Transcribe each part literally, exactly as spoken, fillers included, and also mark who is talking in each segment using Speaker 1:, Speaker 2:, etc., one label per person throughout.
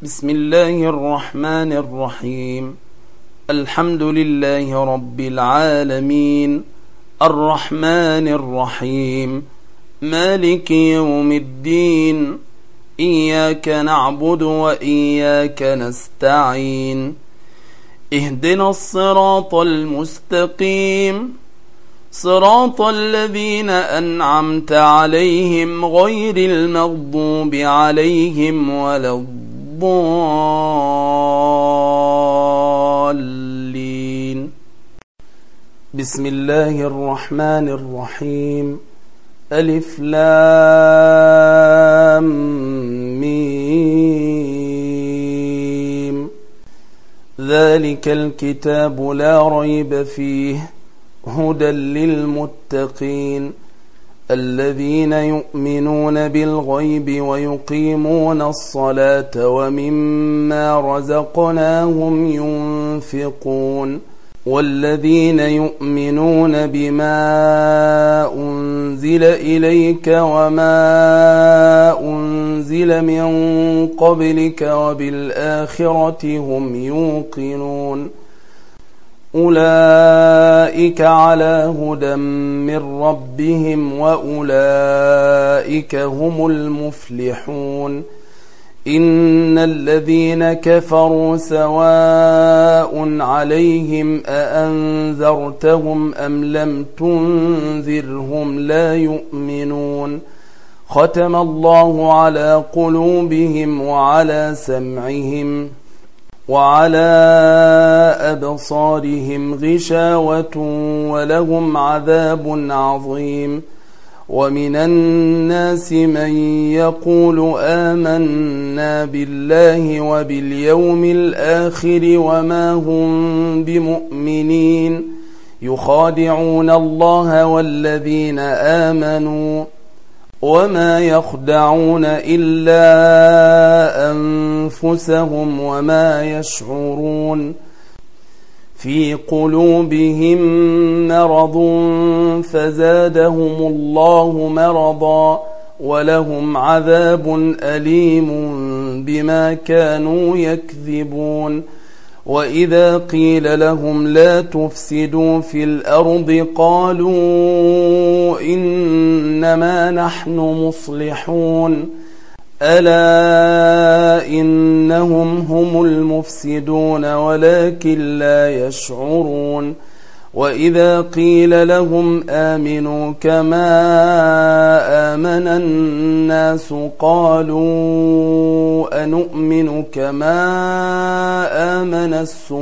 Speaker 1: بسم الله الرحمن الرحيم. الحمد لله رب العالمين، الرحمن الرحيم، مالك يوم الدين، إياك نعبد وإياك نستعين، اهدنا الصراط المستقيم، صراط الذين أنعمت عليهم غير المغضوب عليهم ولا الضالين. بسم الله الرحمن الرحيم. ألف لام ميم. ذلك الكتاب لا ريب فيه هدى للمتقين الذين يؤمنون بالغيب ويقيمون الصلاة ومما رزقناهم ينفقون والذين يؤمنون بما أنزل إليك وما أنزل من قبلك وبالآخرة هم يوقنون أولئك على هدى من ربهم وأولئك هم المفلحون. إن الذين كفروا سواء عليهم أأنذرتهم أم لم تنذرهم لا يؤمنون. ختم الله على قلوبهم وعلى سمعهم وعلى أبصارهم غشاوة ولهم عذاب عظيم. ومن الناس من يقول آمنا بالله وباليوم الآخر وما هم بمؤمنين يخادعون الله والذين آمنوا وما يخدعون إلا أنفسهم وما يشعرون. في قلوبهم مرض فزادهم الله مرضا ولهم عذاب أليم بما كانوا يكذبون. وإذا قيل لهم لا تفسدوا في الأرض قالوا إنما نحن مصلحون ألا إنهم هم المفسدون ولكن لا يشعرون. وإذا قيل لهم آمنوا كما آمن الناس قالوا أنؤمن كما آمن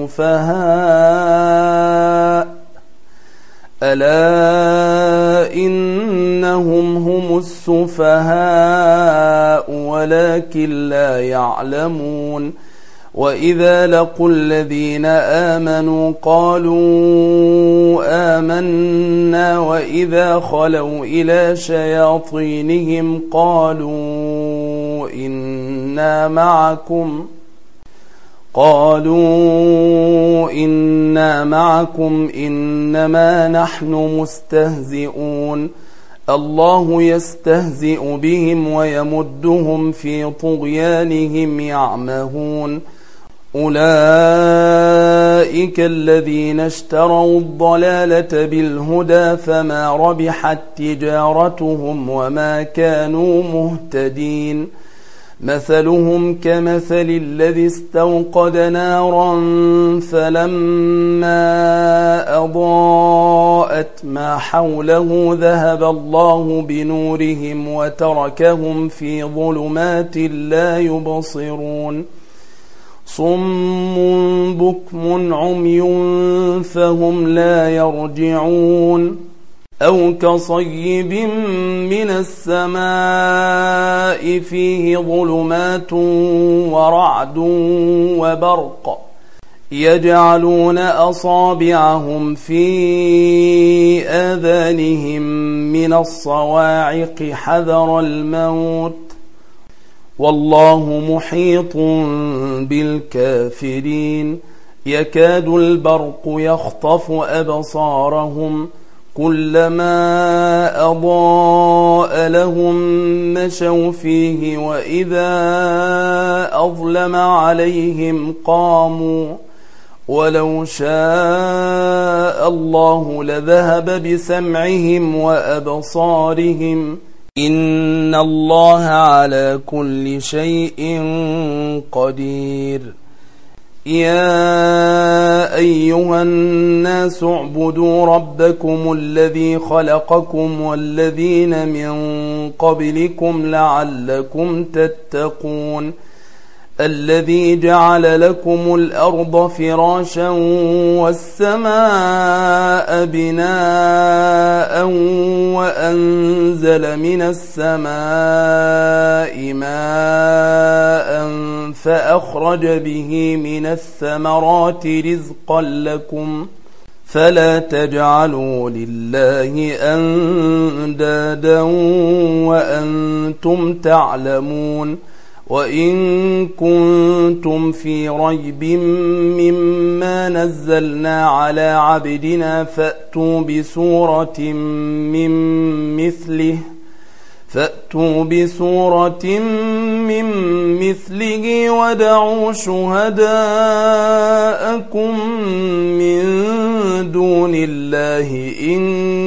Speaker 1: السفهاء ألا إنهم هم السفهاء ولكن لا يعلمون. وإذا لقوا الذين آمنوا قالوا آمنا وإذا خلوا إلى شياطينهم قالوا إنا معكم قالوا إنا معكم إنما نحن مستهزئون. الله يستهزئ بهم ويمدهم في طغيانهم يعمهون. أولئك الذين اشتروا الضلالة بالهدى فما ربحت تجارتهم وما كانوا مهتدين. مثلهم كمثل الذي استوقد نارا فلما أضاءت ما حوله ذهب الله بنورهم وتركهم في ظلمات لا يبصرون. صم بكم عمي فهم لا يرجعون. أو كصيب من السماء فيه ظلمات ورعد وبرق يجعلون أصابعهم في آذانهم من الصواعق حذر الموت والله محيط بالكافرين. يكاد البرق يخطف أبصارهم كلما أضاء لهم مشوا فيه وإذا أظلم عليهم قاموا ولو شاء الله لذهب بسمعهم وأبصارهم إن الله على كل شيء قدير. يا أيها الناس اعبدوا ربكم الذي خلقكم والذين من قبلكم لعلكم تتقون الذي جعل لكم الأرض فراشا والسماء بناء وأنزل من السماء ماء فأخرج به من الثمرات رزقا لكم فلا تجعلوا لله أندادا وأنتم تعلمون. وإن كنتم في ريب مما نزلنا على عبدنا فأتوا بسورة من مثله فأتوا بسورة من مثله ودعوا شهداءكم من دون الله إن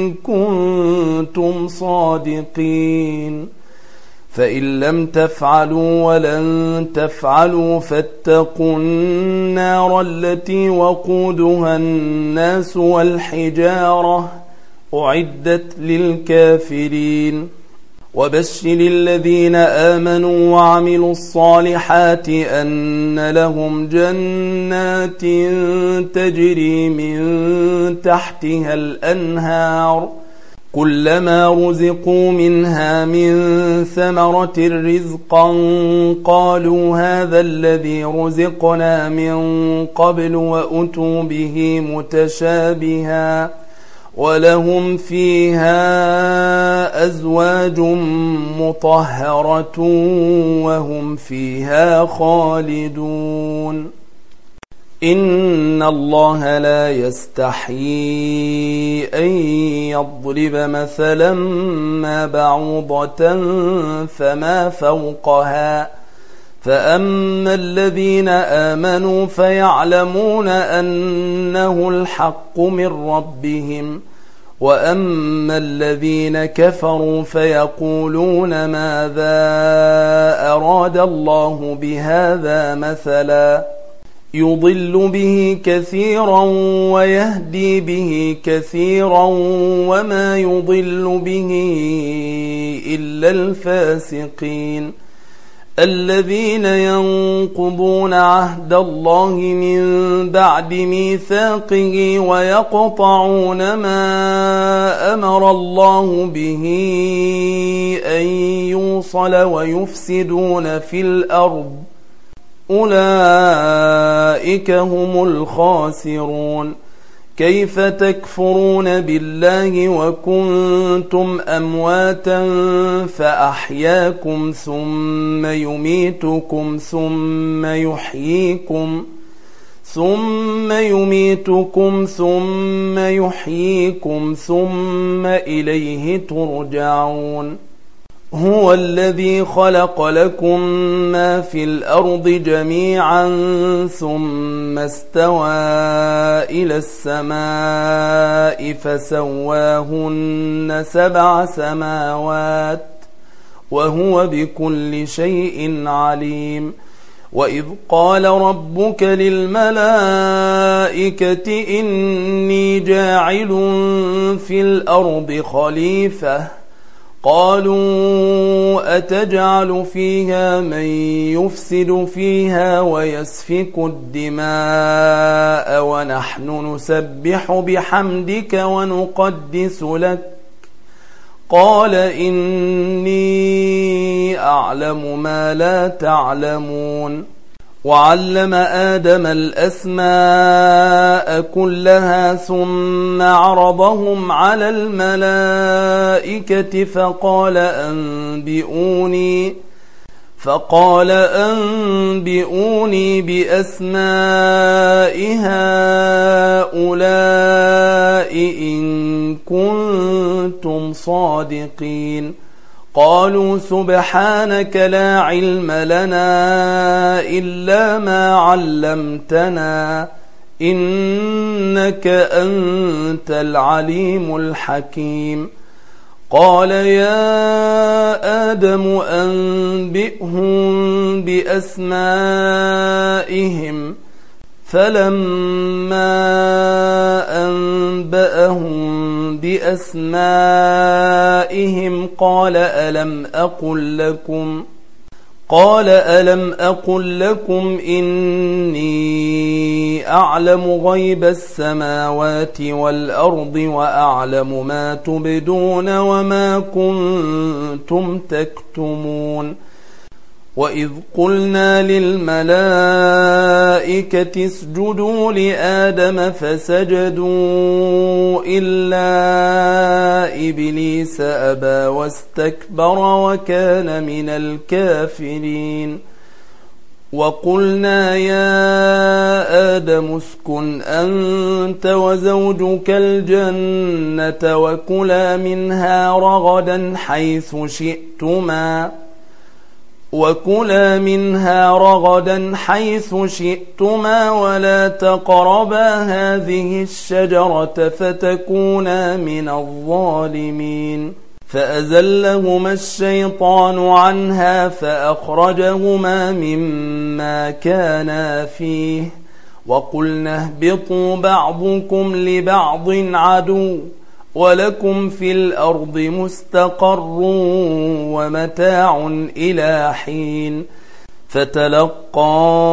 Speaker 1: كنتم صادقين. فإن لم تفعلوا ولن تفعلوا فاتقوا النار التي وقودها الناس والحجارة أعدت للكافرين. وبشر الذين آمنوا وعملوا الصالحات أن لهم جنات تجري من تحتها الأنهار كلما رزقوا منها من ثمرة رزقا قالوا هذا الذي رزقنا من قبل وأتوا به متشابها ولهم فيها أزواج مطهرة وهم فيها خالدون. إن الله لا يستحيي أن يضرب مثلا ما بعوضة فما فوقها فأما الذين آمنوا فيعلمون أنه الحق من ربهم وأما الذين كفروا فيقولون ماذا أراد الله بهذا مثلا يضل به كثيرا ويهدي به كثيرا وما يضل به إلا الفاسقين الذين ينقضون عهد الله من بعد ميثاقه ويقطعون ما أمر الله به أن يوصل ويفسدون في الأرض أولئك هم الخاسرون. كيف تكفرون بالله وكنتم أمواتا فأحياكم ثم يميتكم ثم يحييكم ثم يميتكم ثم يحييكم ثم إليه ترجعون. هو الذي خلق لكم ما في الأرض جميعا ثم استوى إلى السماء فسواهن سبع سماوات وهو بكل شيء عليم. وإذ قال ربك للملائكة إني جاعل في الأرض خليفة قالوا أتجعل فيها من يفسد فيها ويسفك الدماء ونحن نسبح بحمدك ونقدس لك قال إني أعلم ما لا تعلمون. وعلم آدم الأسماء كلها ثم عرضهم على الملائكة فقال أنبئوني فقال أنبئوني بأسماء هؤلاء إن كنتم صادقين. قالوا سبحانك لا علم لنا إلا ما علمتنا إنك أنت العليم الحكيم. قال يا آدم أنبئهم بأسمائهم فلما أنبأهم بأسمائهم قال ألم أقل لكم قال ألم أقل لكم إني أعلم غيب السماوات والأرض وأعلم ما تبدون وما كنتم تكتمون. وإذ قلنا للملائكة اسجدوا لآدم فسجدوا إلا إبليس أبى واستكبر وكان من الكافرين. وقلنا يا آدم اسكن أنت وزوجك الجنة وكلا منها رغدا حيث شئتما وكلا منها رغدا حيث شئتما ولا تقربا هذه الشجرة فتكونا من الظالمين. فأزلهما الشيطان عنها فأخرجهما مما كانا فيه وقلنا اهبطوا بعضكم لبعض عدو ولكم في الأرض مستقر ومتاع إلى حين. فتلقى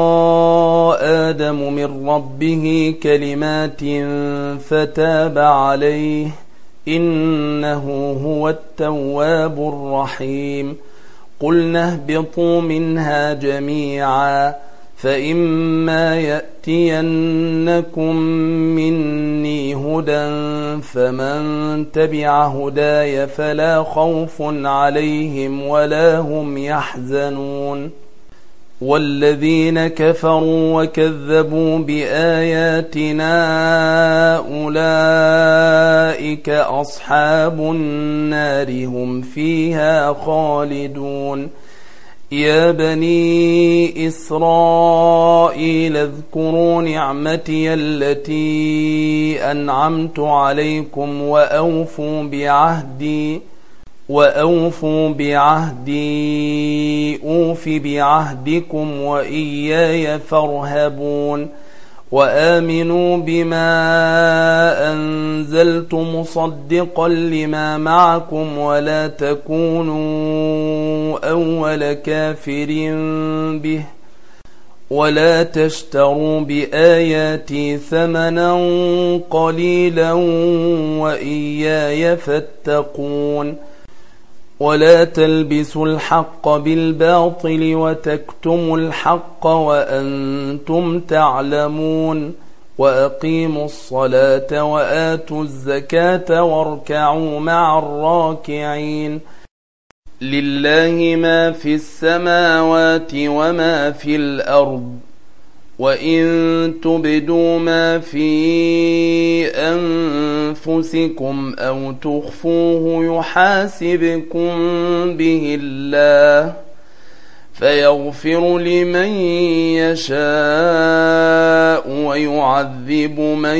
Speaker 1: آدم من ربه كلمات فتاب عليه إنه هو التواب الرحيم. قلنا اهبطوا منها جميعا فإما يأتينكم مني هدى فمن تبع هداي فلا خوف عليهم ولا هم يحزنون. والذين كفروا وكذبوا بآياتنا أولئك أصحاب النار هم فيها خالدون. يا بني إسرائيل اذكروا نعمتي التي أنعمت عليكم وأوفوا بعهدي وأوفوا بعهدي أوف بعهدكم وإياي فارهبون. وآمنوا بما أنزلت مصدقا لما معكم ولا تكونوا أول كافر به ولا تشتروا بآياتي ثمنا قليلا وإياي فاتقون. ولا تلبسوا الحق بالباطل وتكتموا الحق وأنتم تعلمون. وأقيموا الصلاة وآتوا الزكاة واركعوا مع الراكعين. لله ما في السماوات وما في الأرض وإن تبدوا ما في أنفسكم أو تخفوه يحاسبكم به الله فيغفر لمن يشاء ويعذب من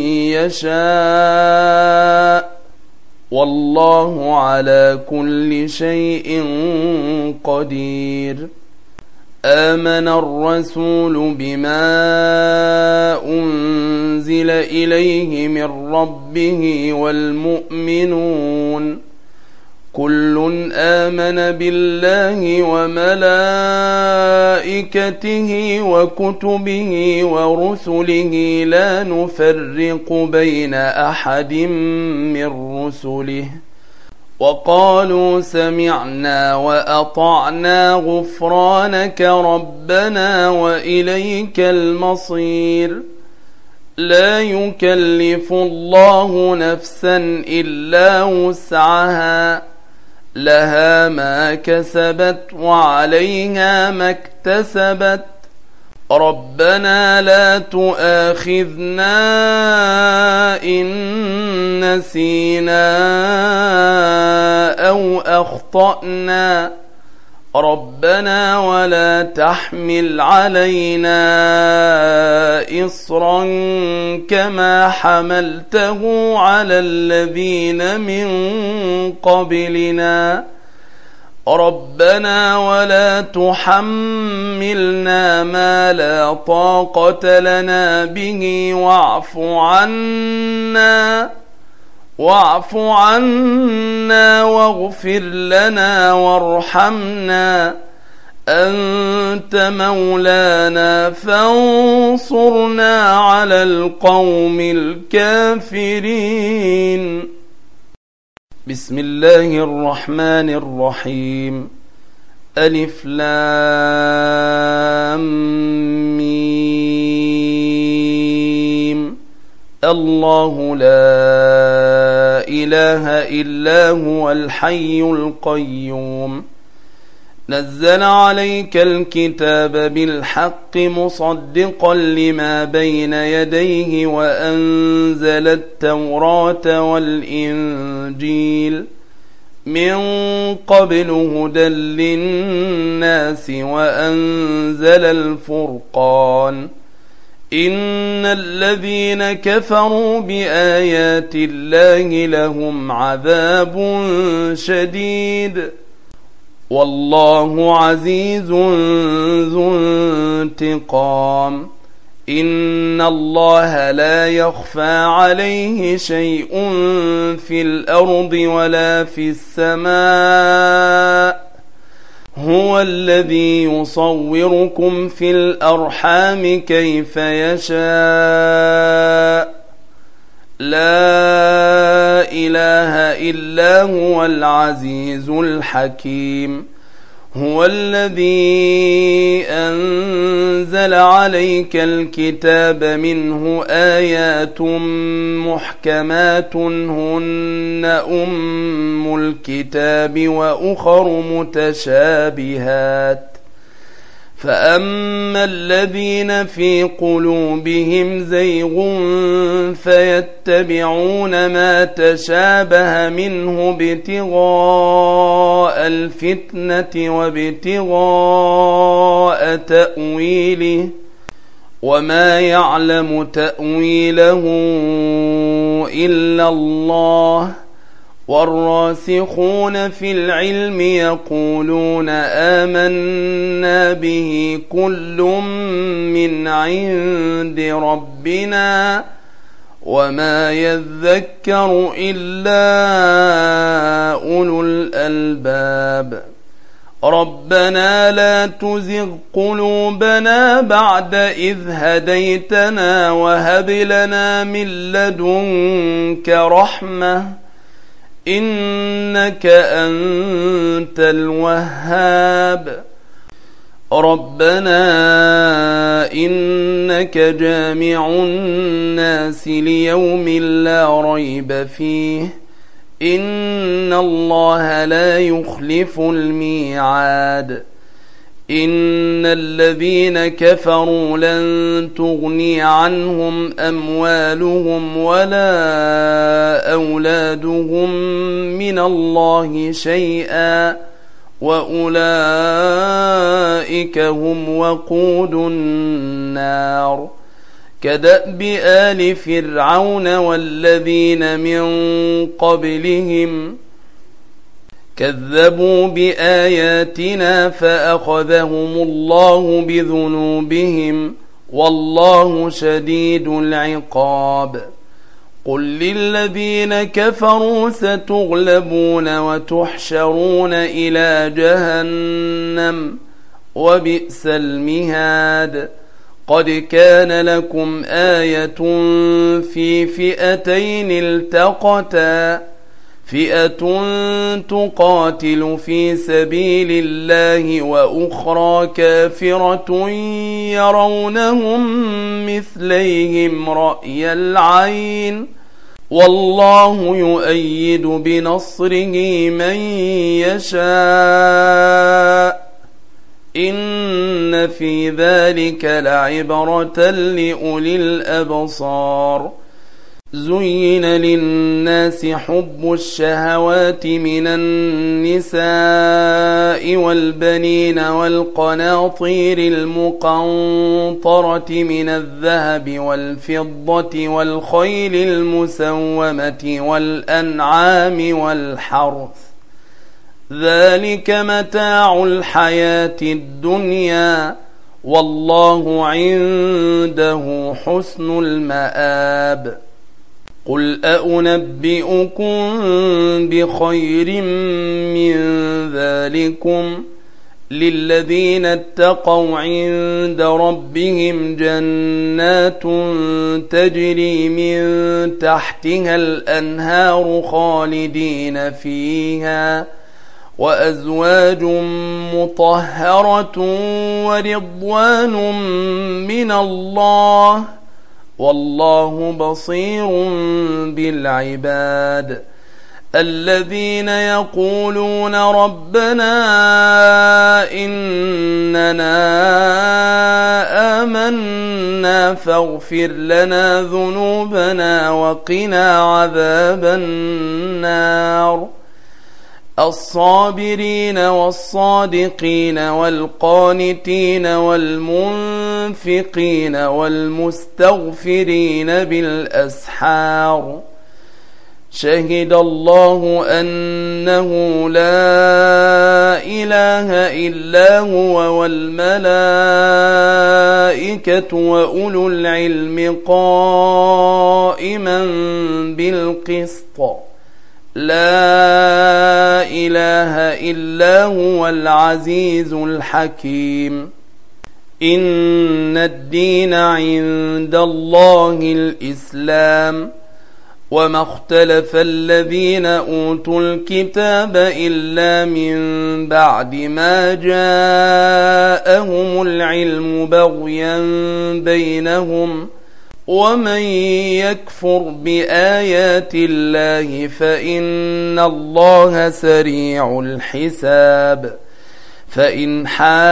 Speaker 1: يشاء والله على كل شيء قدير. آمن الرسول بما أنزل إليه من ربه والمؤمنون كل آمن بالله وملائكته وكتبه ورسله لا نفرق بين أحد من رسله وقالوا سمعنا وأطعنا غفرانك ربنا وإليك المصير. لا يكلف الله نفسا إلا وسعها لها ما كسبت وعليها ما اكتسبت ربنا لا تؤاخذنا إن نسينا أو أخطأنا ربنا ولا تحمل علينا إصرا كما حملته على الذين من قبلنا ربنا ولا تحملنا ما لا طاقة لنا به واعف عنا واعف عنا واغفر لنا وارحمنا أنت مولانا فانصرنا على القوم الكافرين. بسم الله الرحمن الرحيم. ألف لام ميم. الله لا إله إلا هو الحي القيوم نزل عليك الكتاب بالحق مصدقا لما بين يديه وأنزل التوراة والإنجيل من قبل هدى للناس وأنزل الفرقان إن الذين كفروا بآيات الله لهم عذاب شديد والله عزيز ذو انتقام. إن الله لا يخفى عليه شيء في الأرض ولا في السماء هو الذي يصوركم في الأرحام كيف يشاء لا إله إلا هو العزيز الحكيم. هو الذي أنزل عليك الكتاب منه آيات محكمات هن أم الكتاب وأخر متشابهات فأما الذين في قلوبهم زيغ فيتبعون ما تشابه منه ابتغاء الفتنة وابتغاء تأويله وما يعلم تأويله إلا الله والراسخون في العلم يقولون آمنا به كل من عند ربنا وما يذكر إلا أولو الألباب. ربنا لا تزغ قلوبنا بعد إذ هديتنا وهب لنا من لدنك رحمة إنك أنت الوهاب. ربنا إنك جامع الناس ليوم لا ريب فيه إن الله لا يخلف الميعاد. إن الذين كفروا لن تغني عنهم أموالهم ولا أولادهم من الله شيئا وأولئك هم وقود النار. كدأب آل فرعون والذين من قبلهم كذبوا بآياتنا فأخذهم الله بذنوبهم والله شديد العقاب. قل للذين كفروا ستغلبون وتحشرون إلى جهنم وبئس المهاد. قد كان لكم آية في فئتين التقتا فئة تقاتل في سبيل الله وأخرى كافرة يرونهم مثليهم رأي العين والله يؤيد بنصره من يشاء إن في ذلك لعبرة لأولي الأبصار زين للناس حب الشهوات من النساء والبنين والقناطير المقنطرة من الذهب والفضة والخيل المسومة والأنعام والحرث ذلك متاع الحياة الدنيا والله عنده حسن المآب قل أأنبئكم بخير من ذلكم للذين اتقوا عند ربهم جنات تجري من تحتها الأنهار خالدين فيها وأزواج مطهرة ورضوان من الله والله بصير بالعباد الذين يقولون ربنا إننا آمنا فاغفر لنا ذنوبنا وقنا عذاب النار الصابرين والصادقين والقانتين والمنفقين والمستغفرين بالأسحار شهد الله أنه لا إله إلا هو والملائكة وأولو العلم قائما بالقسط لا إله إلا هو العزيز الحكيم إن الدين عند الله الإسلام وما اختلف الذين أوتوا الكتاب إلا من بعد ما جاءهم العلم بغيا بينهم ومن يكفر بآيات الله فإن الله سريع الحساب فإن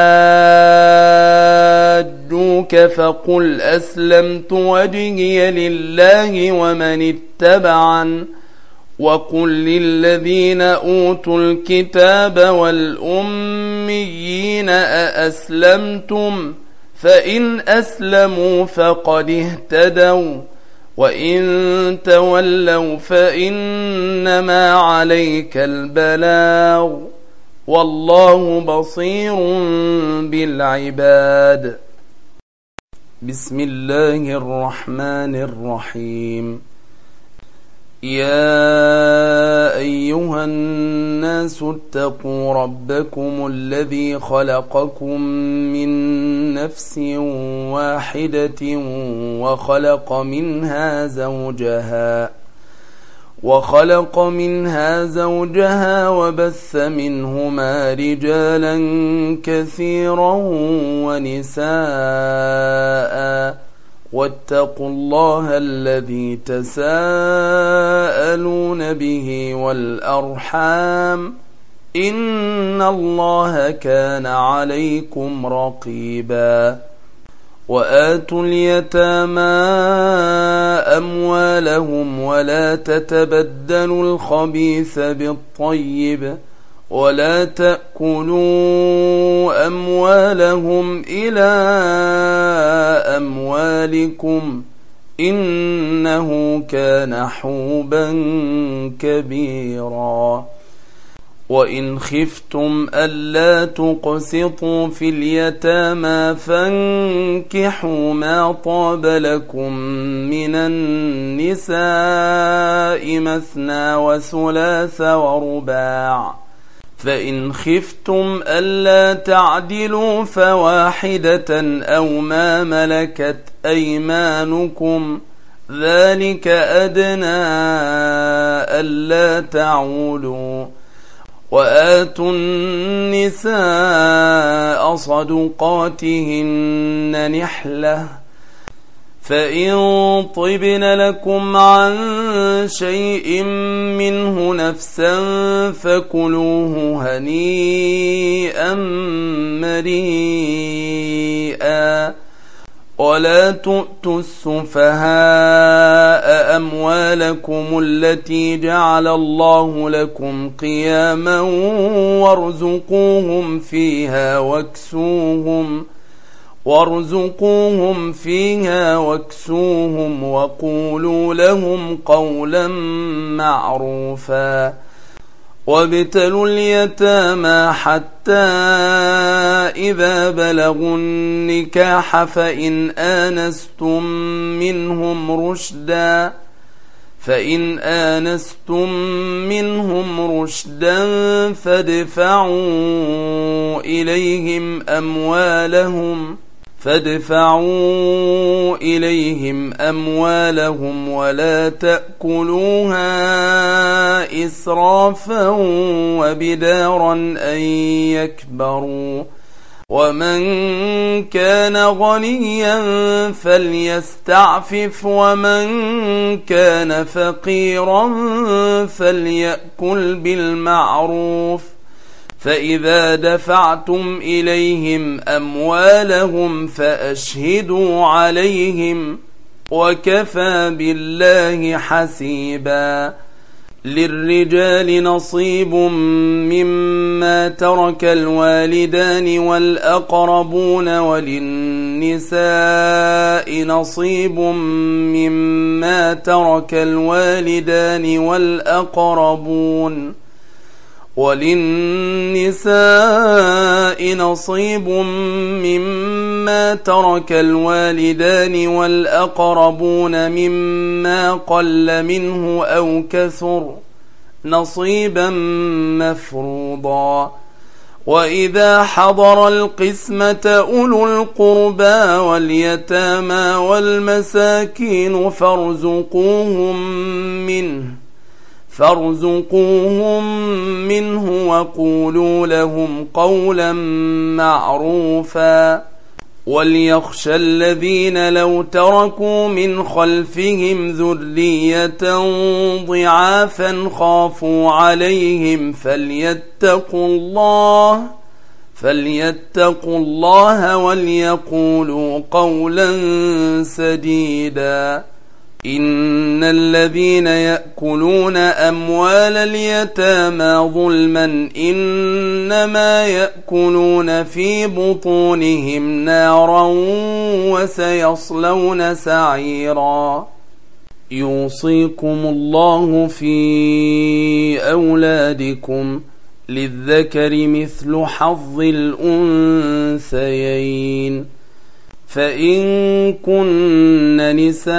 Speaker 1: حاجوك فقل أسلمت وجهي لله ومن اتبعن وقل للذين أوتوا الكتاب والأميين أأسلمتم فإن أسلموا فقد اهتدوا وإن تولوا فإنما عليك البلاغ والله بصير بالعباد بسم الله الرحمن الرحيم يا أيها الناس اتقوا ربكم الذي خلقكم من نفس واحدة وخلق منها زوجها وخلق منها زوجها وبث منهما رجالا كثيرا ونساء واتقوا الله الذي تساءلون به والأرحام إن الله كان عليكم رقيبا وآتوا اليتامى أموالهم ولا تتبدلوا الخبيث بالطيب ولا تأكلوا أموالهم إلى أموالكم إنه كان حوبا كبيرا وإن خفتم ألا تقسطوا في اليتامى فانكحوا ما طاب لكم من النساء مثنى وثلاث ورباع فإن خفتم ألا تعدلوا فواحدة أو ما ملكت أيمانكم ذلك أدنى ألا تعولوا وآتوا النساء صدقاتهن نحلة فإن طبن لكم عن شيء منه نفسا فكلوه هنيئا مريئا ولا تؤتوا السفهاء أموالكم التي جعل الله لكم قياما وارزقوهم فيها واكسوهم وارزقوهم فيها واكسوهم وقولوا لهم قولا معروفا وابتلوا اليتامى حتى إذا بلغوا النكاح فإن آنستم منهم رشدا فإن آنستم منهم رشدا فادفعوا إليهم أموالهم فادفعوا إليهم أموالهم ولا تأكلوها إسرافا وبدارا أن يكبروا ومن كان غنيا فليستعفف ومن كان فقيرا فليأكل بالمعروف فإذا دفعتم إليهم أموالهم فأشهدوا عليهم وكفى بالله حسيبا للرجال نصيب مما ترك الوالدان والأقربون وللنساء نصيب مما ترك الوالدان والأقربون وللنساء نصيب مما ترك الوالدان والأقربون مما قل منه أو كثر نصيبا مفروضا وإذا حضر القسمة أولو القربى واليتامى والمساكين فارزقوهم منه فارزقوهم منه وقولوا لهم قولا معروفا وليخشى الذين لو تركوا من خلفهم ذرية ضعافا خافوا عليهم فليتقوا الله فليتقوا الله وليقولوا قولا سديدا إن الذين يأكلون أموال اليتامى ظلما إنما يأكلون في بطونهم نارا وسيصلون سعيرا يوصيكم الله في أولادكم للذكر مثل حظ الأنثيين فإن كن نساء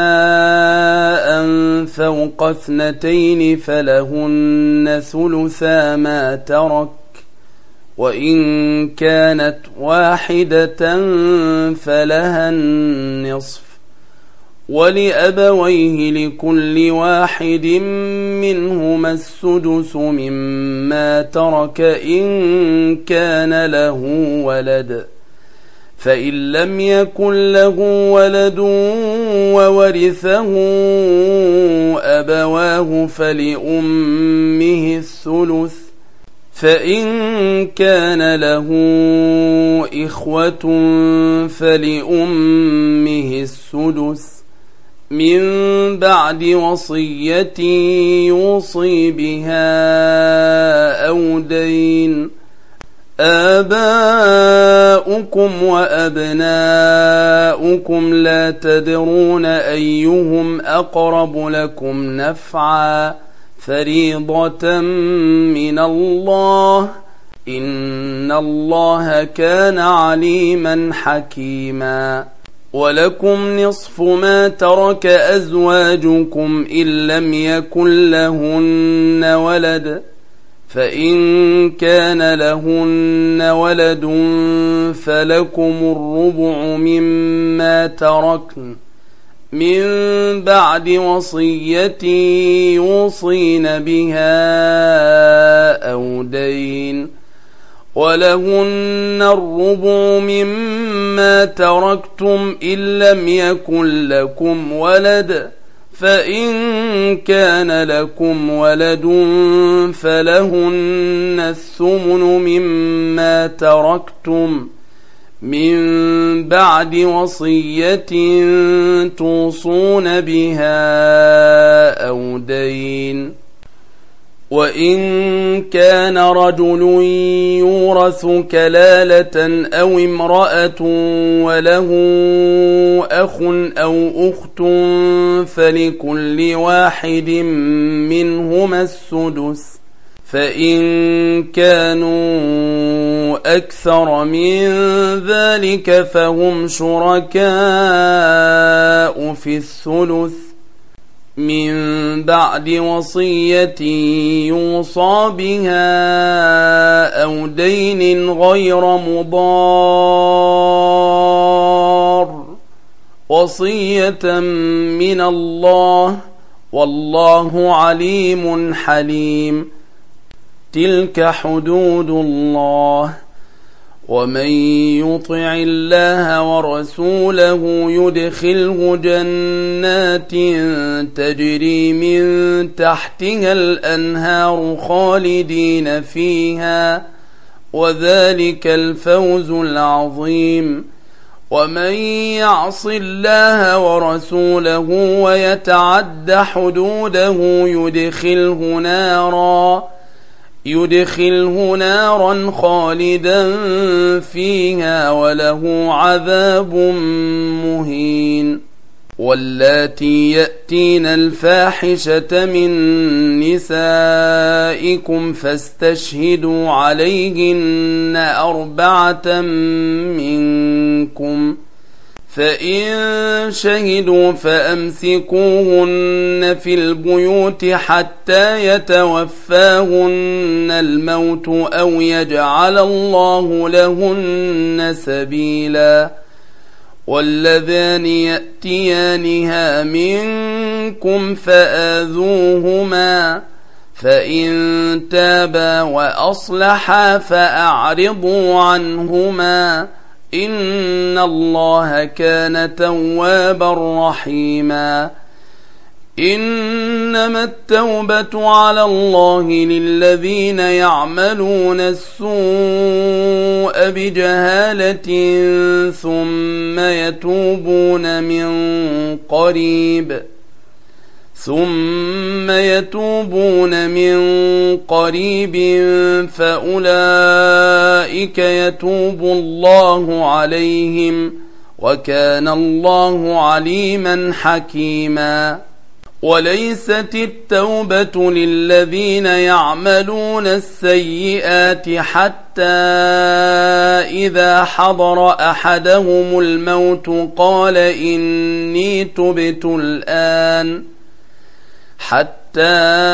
Speaker 1: فوق اثنتين فلهن ثلثا ما ترك وإن كانت واحدة فلها النصف ولأبويه لكل واحد منهما السدس مما ترك إن كان له ولد فإن لم يكن له ولد وورثه أبواه فلأمه الثلث فإن كان له إخوة فلأمه السدس من بعد وصية يوصي بها أو دين آباؤكم وأبناؤكم لا تدرون أيهم أقرب لكم نفعا فريضة من الله إن الله كان عليما حكيما ولكم نصف ما ترك أزواجكم إن لم يكن لهن ولد فإن كان لهن ولد فلكم الربع مما تركن من بعد وصية يوصين بها أو دين ولهن الربع مما تركتم إن لم يكن لكم ولد فإن كان لكم ولد فلهن الثمن مما تركتم من بعد وصية توصون بها أو دين. وإن كان رجل يورث كلالة أو امرأة وله أخ أو أخت فلكل واحد منهما السدس فإن كانوا أكثر من ذلك فهم شركاء في الثلث من بعد وصية يوصى بها أو دين غير مضار وصية من الله والله عليم حليم. تلك حدود الله ومن يطع الله ورسوله يدخله جنات تجري من تحتها الأنهار خالدين فيها وذلك الفوز العظيم. ومن يعص الله ورسوله ويتعد حدوده يدخله نارا يدخله نارا خالدا فيها وله عذاب مهين. واللاتي يأتين الفاحشة من نسائكم فاستشهدوا عليهن أربعة منكم فإن شهدوا فأمسكوهن في البيوت حتى يتوفاهن الموت أو يجعل الله لهن سبيلا. واللذان يأتيانها منكم فآذوهما فإن تابا وأصلحا فأعرضوا عنهما إن الله كان توابا رحيما. إنما التوبة على الله للذين يعملون السوء بجهالة ثم يتوبون من قريب ثم يتوبون من قريب فأولئك يتوب الله عليهم وكان الله عليما حكيما. وليست التوبة للذين يعملون السيئات حتى إذا حضر أحدهم الموت قال إني تبت الآن حتى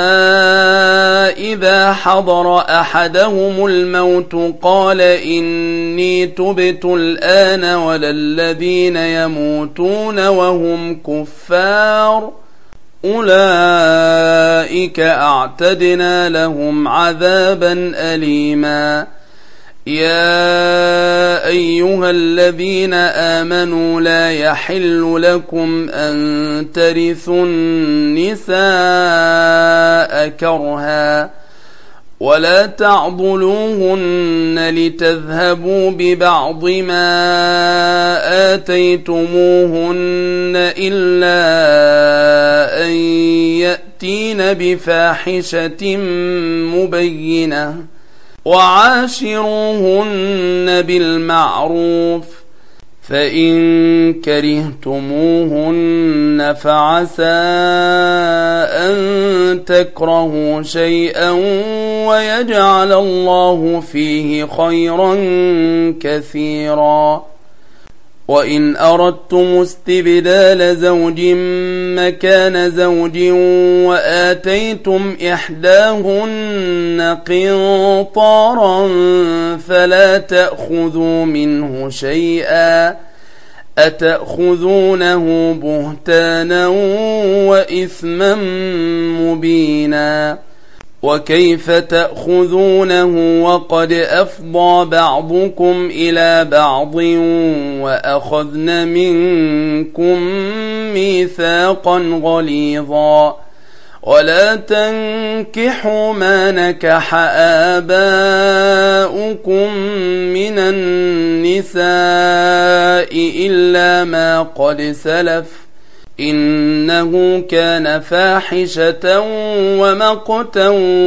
Speaker 1: إذا حضر أحدهم الموت قال إني تبت الآن ولا الذين يموتون وهم كفار أولئك أعتدنا لهم عذابا أليما. يا أيها الذين آمنوا لا يحل لكم أن ترثوا النساء كرها ولا تعضلوهن لتذهبوا ببعض ما آتيتموهن إلا أن يأتين بفاحشة مبينة وعاشروهن بالمعروف فإن كرهتموهن فعسى أن تكرهوا شيئا ويجعل الله فيه خيرا كثيرا. وإن أردتم استبدال زوج مكان زوج وآتيتم إحداهن قنطارا فلا تأخذوا منه شيئا أتأخذونه بهتانا وإثما مبينا. وكيف تأخذونه وقد أفضى بعضكم إلى بعض وأخذن منكم ميثاقا غليظا ولا تنكحوا ما نكح آباؤكم من النساء إلا ما قد سلف إنه كان فاحشة ومقتا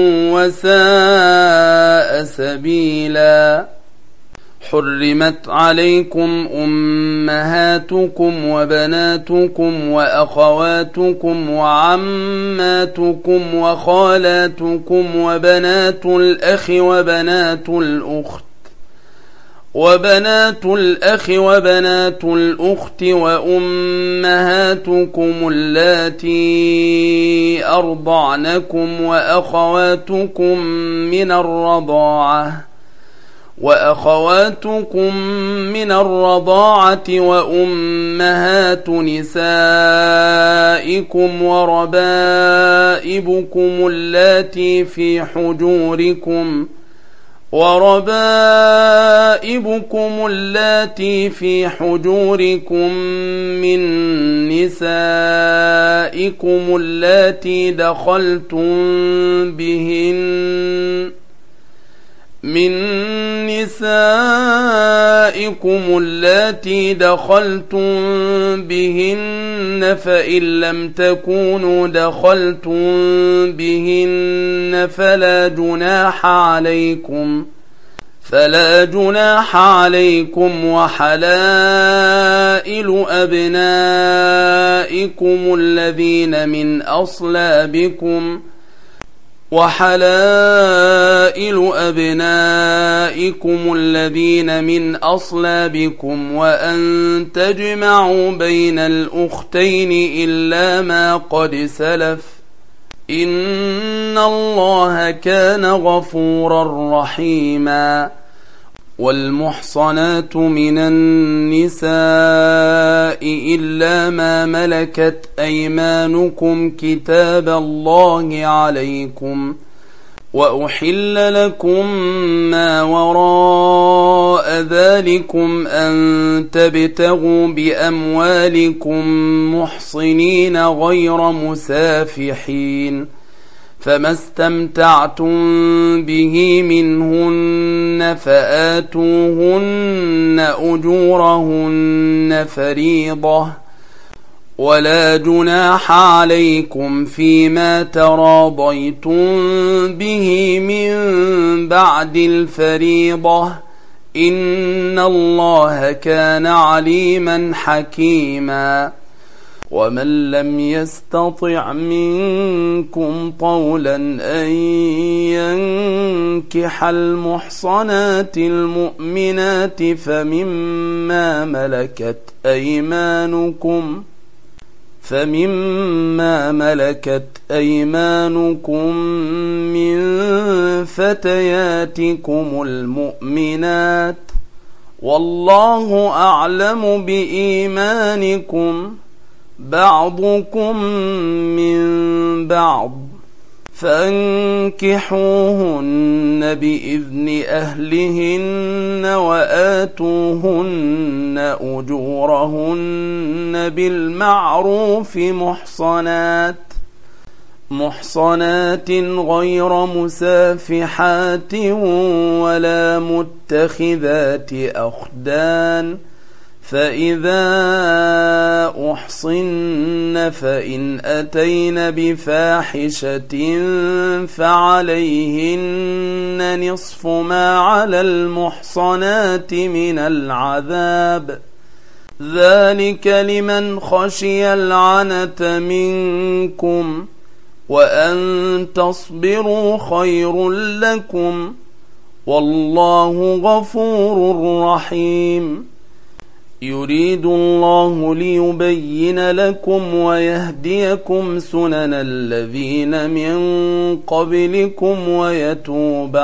Speaker 1: وساء سبيلا. حرمت عليكم أمهاتكم وبناتكم وأخواتكم وعماتكم وخالاتكم وبنات الأخ وبنات الأخت وبنات الأخ وبنات الأخت وأمهاتكم اللاتي أرضعنكم وأخواتكم من الرضاعة وأخواتكم من الرضاعة وأمهات نسائكم وربائبكم اللاتي في حجوركم وربائبكم اللاتي في حجوركم من نسائكم اللاتي دخلتم بهن من نسائكم اللاتي دخلتم بهن فإن لم تكونوا دخلتم بهن فلا جناح عليكم فلا جناح عليكم وحلائل أبنائكم الذين من أصلابكم وحلائل أبنائكم الذين من أصلابكم وأن تجمعوا بين الأختين إلا ما قد سلف إن الله كان غفورا رحيما. والمحصنات من النساء إلا ما ملكت أيمانكم كتاب الله عليكم وأحل لكم ما وراء ذلكم أن تبتغوا بأموالكم محصنين غير مسافحين فما استمتعتم به منهن فآتوهن أجورهن فريضة ولا جناح عليكم فيما تراضيتم به من بعد الفريضة إن الله كان عليما حكيما. ومن لم يستطع منكم طولا أن ينكح المحصنات المؤمنات فمما ملكت أيمانكم فمما ملكت أيمانكم من فتياتكم المؤمنات والله أعلم بإيمانكم بعضكم من بعض فانكحوهن بإذن أهلهن وآتوهن أجورهن بالمعروف محصنات محصنات غير مسافحات ولا متخذات أخدان فإذا أحصن فإن أتين بفاحشة فعليهن نصف ما على المحصنات من العذاب ذلك لمن خشي العنة منكم وأن تصبروا خير لكم والله غفور رحيم. يريد الله ليبين لكم ويهديكم سنن الذين من قبلكم ويتوب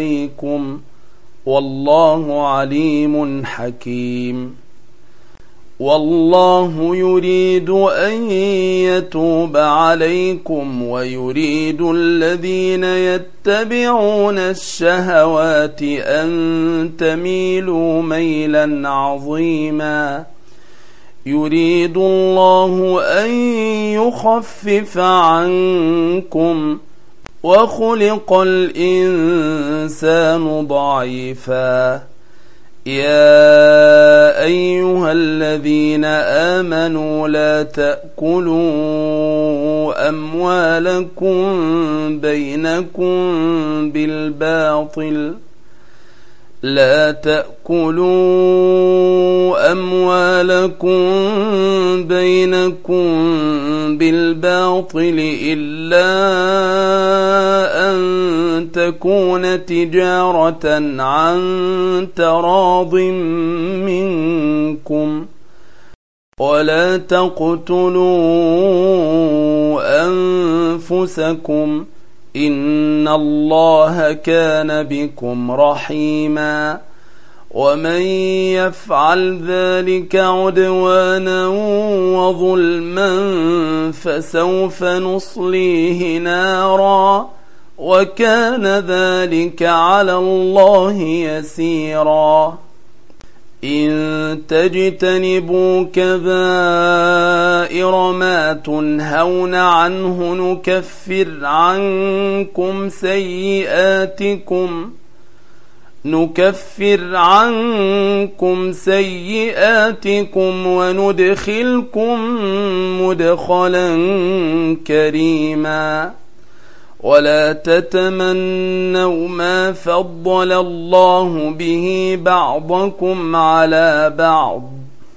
Speaker 1: عليكم والله عليم حكيم. والله يريد أن يتوب عليكم ويريد الذين يتبعون الشهوات أن تميلوا ميلا عظيما يريد الله أن يخفف عنكم وخلق الإنسان ضعيفا يا أيها الذين آمنوا لا تأكلوا أموالكم بينكم بالباطل لا تأكلوا أموالكم بينكم بالباطل إلا أن تكون تجارة عن تراض منكم ولا تقتلوا أنفسكم إن الله كان بكم رحيما ومن يفعل ذلك عدوانا وظلما فسوف نصليه نارا وكان ذلك على الله يسيرا إن تجتنبوا كبائر ما تنهون عنه نكفر عنكم سيئاتكم نكفر عنكم سيئاتكم وندخلكم مدخلا كريما ولا تتمنوا ما فضل الله به بعضكم على بعض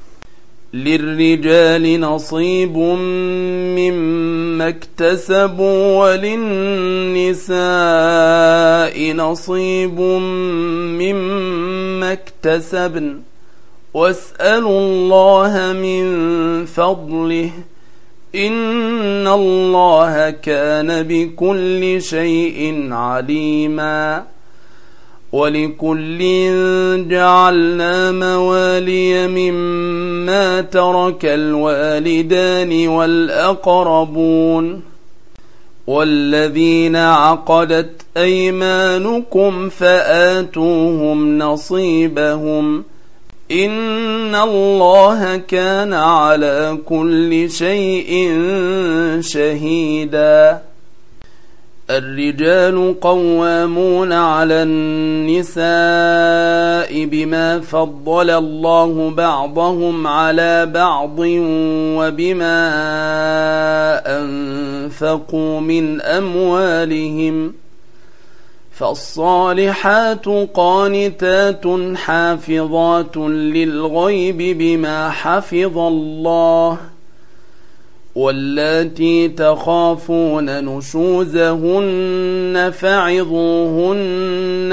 Speaker 1: للرجال نصيب مما اكتسبوا وللنساء نصيب مما اكتسبن واسألوا الله من فضله إن الله كان بكل شيء عليما ولكل جعلنا موالي مما ترك الوالدان والأقربون والذين عقدت أيمانكم فآتوهم نصيبهم إن الله كان على كل شيء شهيدا الرجال قوامون على النساء بما فضل الله بعضهم على بعض وبما أنفقوا من أموالهم فالصالحات قانتات حافظات للغيب بما حفظ الله واللاتي تخافون نشوزهن فعظوهن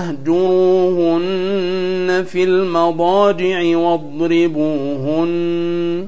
Speaker 1: واهجروهن في المضاجع واضربوهن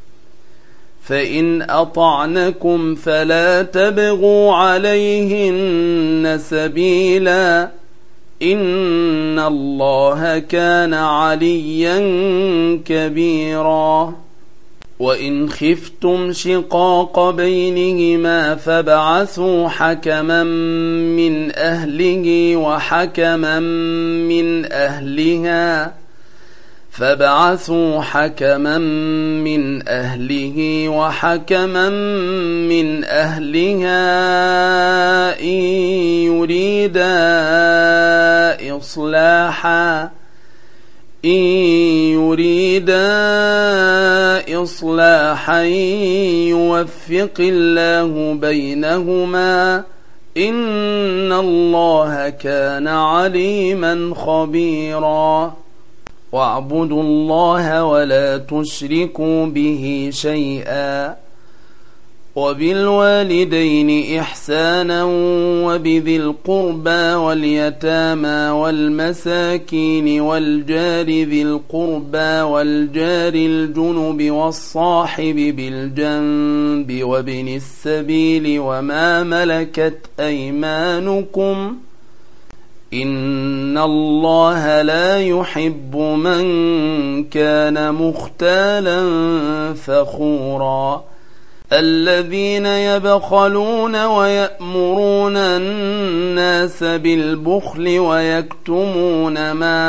Speaker 1: فإن أطعنكم فلا تبغوا عليهن سبيلا إن الله كان عليا كبيرا وإن خفتم شقاق بينهما فابعثوا حكما من أهله وحكما من أهلها فابعثوا حكما من أهله وحكما من أهلها إن يريدا إصلاحا إن يريدا إصلاحا يوفق الله بينهما إن الله كان عليما خبيرا واعبدوا الله ولا تشركوا به شيئا وبالوالدين إحسانا وبذي القربى واليتامى والمساكين والجار ذي القربى والجار الجنب والصاحب بالجنب وابن السبيل وما ملكت أيمانكم إن الله لا يحب من كان مختالا فخورا الذين يبخلون ويأمرون الناس بالبخل ويكتمون ما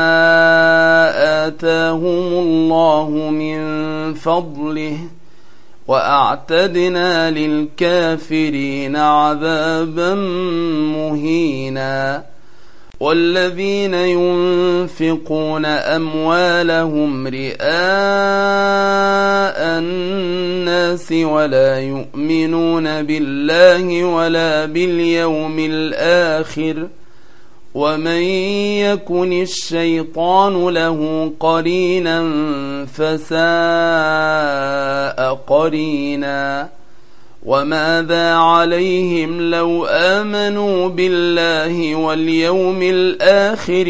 Speaker 1: آتاهم الله من فضله وأعتدنا للكافرين عذابا مهينا والذين ينفقون أموالهم رئاء الناس ولا يؤمنون بالله ولا باليوم الآخر ومن يكن الشيطان له قرينا فساء قرينا وماذا عليهم لو آمنوا بالله واليوم الآخر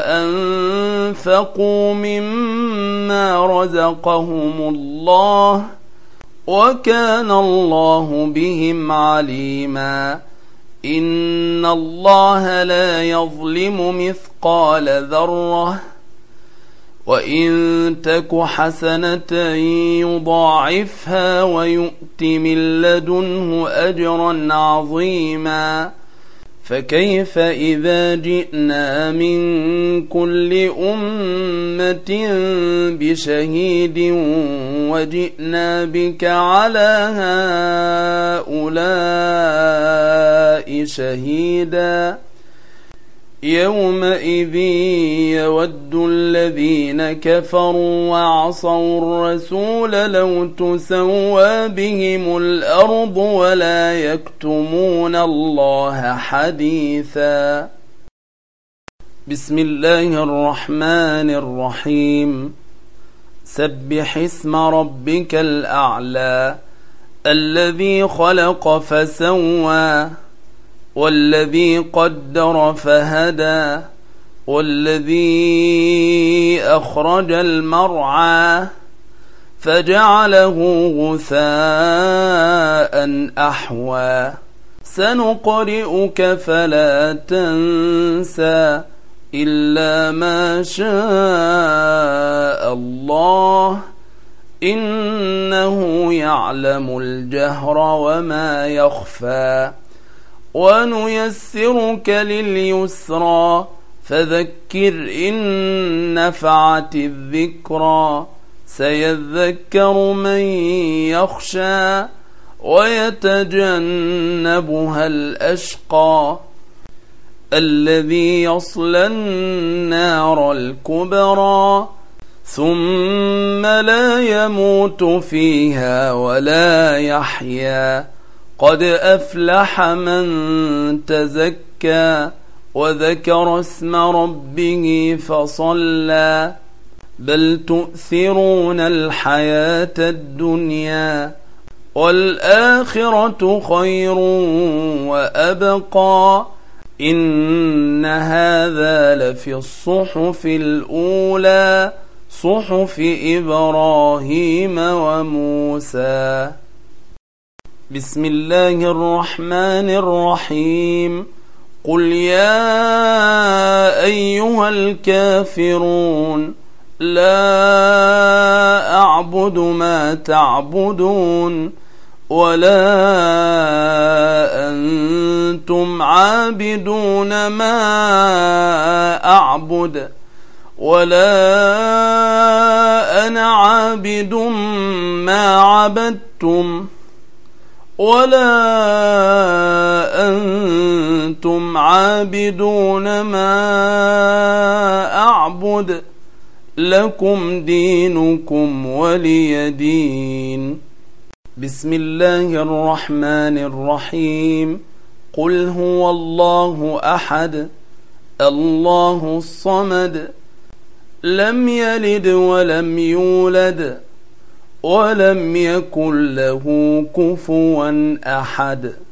Speaker 1: وأنفقوا مما رزقهم الله وكان الله بهم عليما إن الله لا يظلم مثقال ذرة وإن تك حسنة يضاعفها ويؤت من لدنه أجرا عظيما فكيف إذا جئنا من كل أمة بشهيد وجئنا بك على هؤلاء شهيدا يومئذ يود الذين كفروا وعصوا الرسول لو تسوى بهم الأرض ولا يكتمون الله حديثا بسم الله الرحمن الرحيم سبح اسم ربك الأعلى الذي خلق فسوى والذي قدر فهدى والذي أخرج المرعى فجعله غثاء أحوى سنقرئك فلا تنسى إلا ما شاء الله إنه يعلم الجهر وما يخفى ونيسرك لليسرى فذكر إن نفعت الذكرى سيذكر من يخشى ويتجنبها الأشقى الذي يصلى النار الكبرى ثم لا يموت فيها ولا يحيا قد أفلح من تزكى وذكر اسم ربه فصلى بل تؤثرون الحياة الدنيا والآخرة خير وأبقى إن هذا لفي الصحف الأولى صحف إبراهيم وموسى بسم الله الرحمن الرحيم قل يا أيها الكافرون لا أعبد ما تعبدون ولا أنتم عابدون ما أعبد ولا أنا عابد ما عبدتم ولا أنتم عابدون ما أعبد لكم دينكم ولي دين بسم الله الرحمن الرحيم قل هو الله أحد الله الصمد لم يلد ولم يولد ولم يكن له كفوا أحد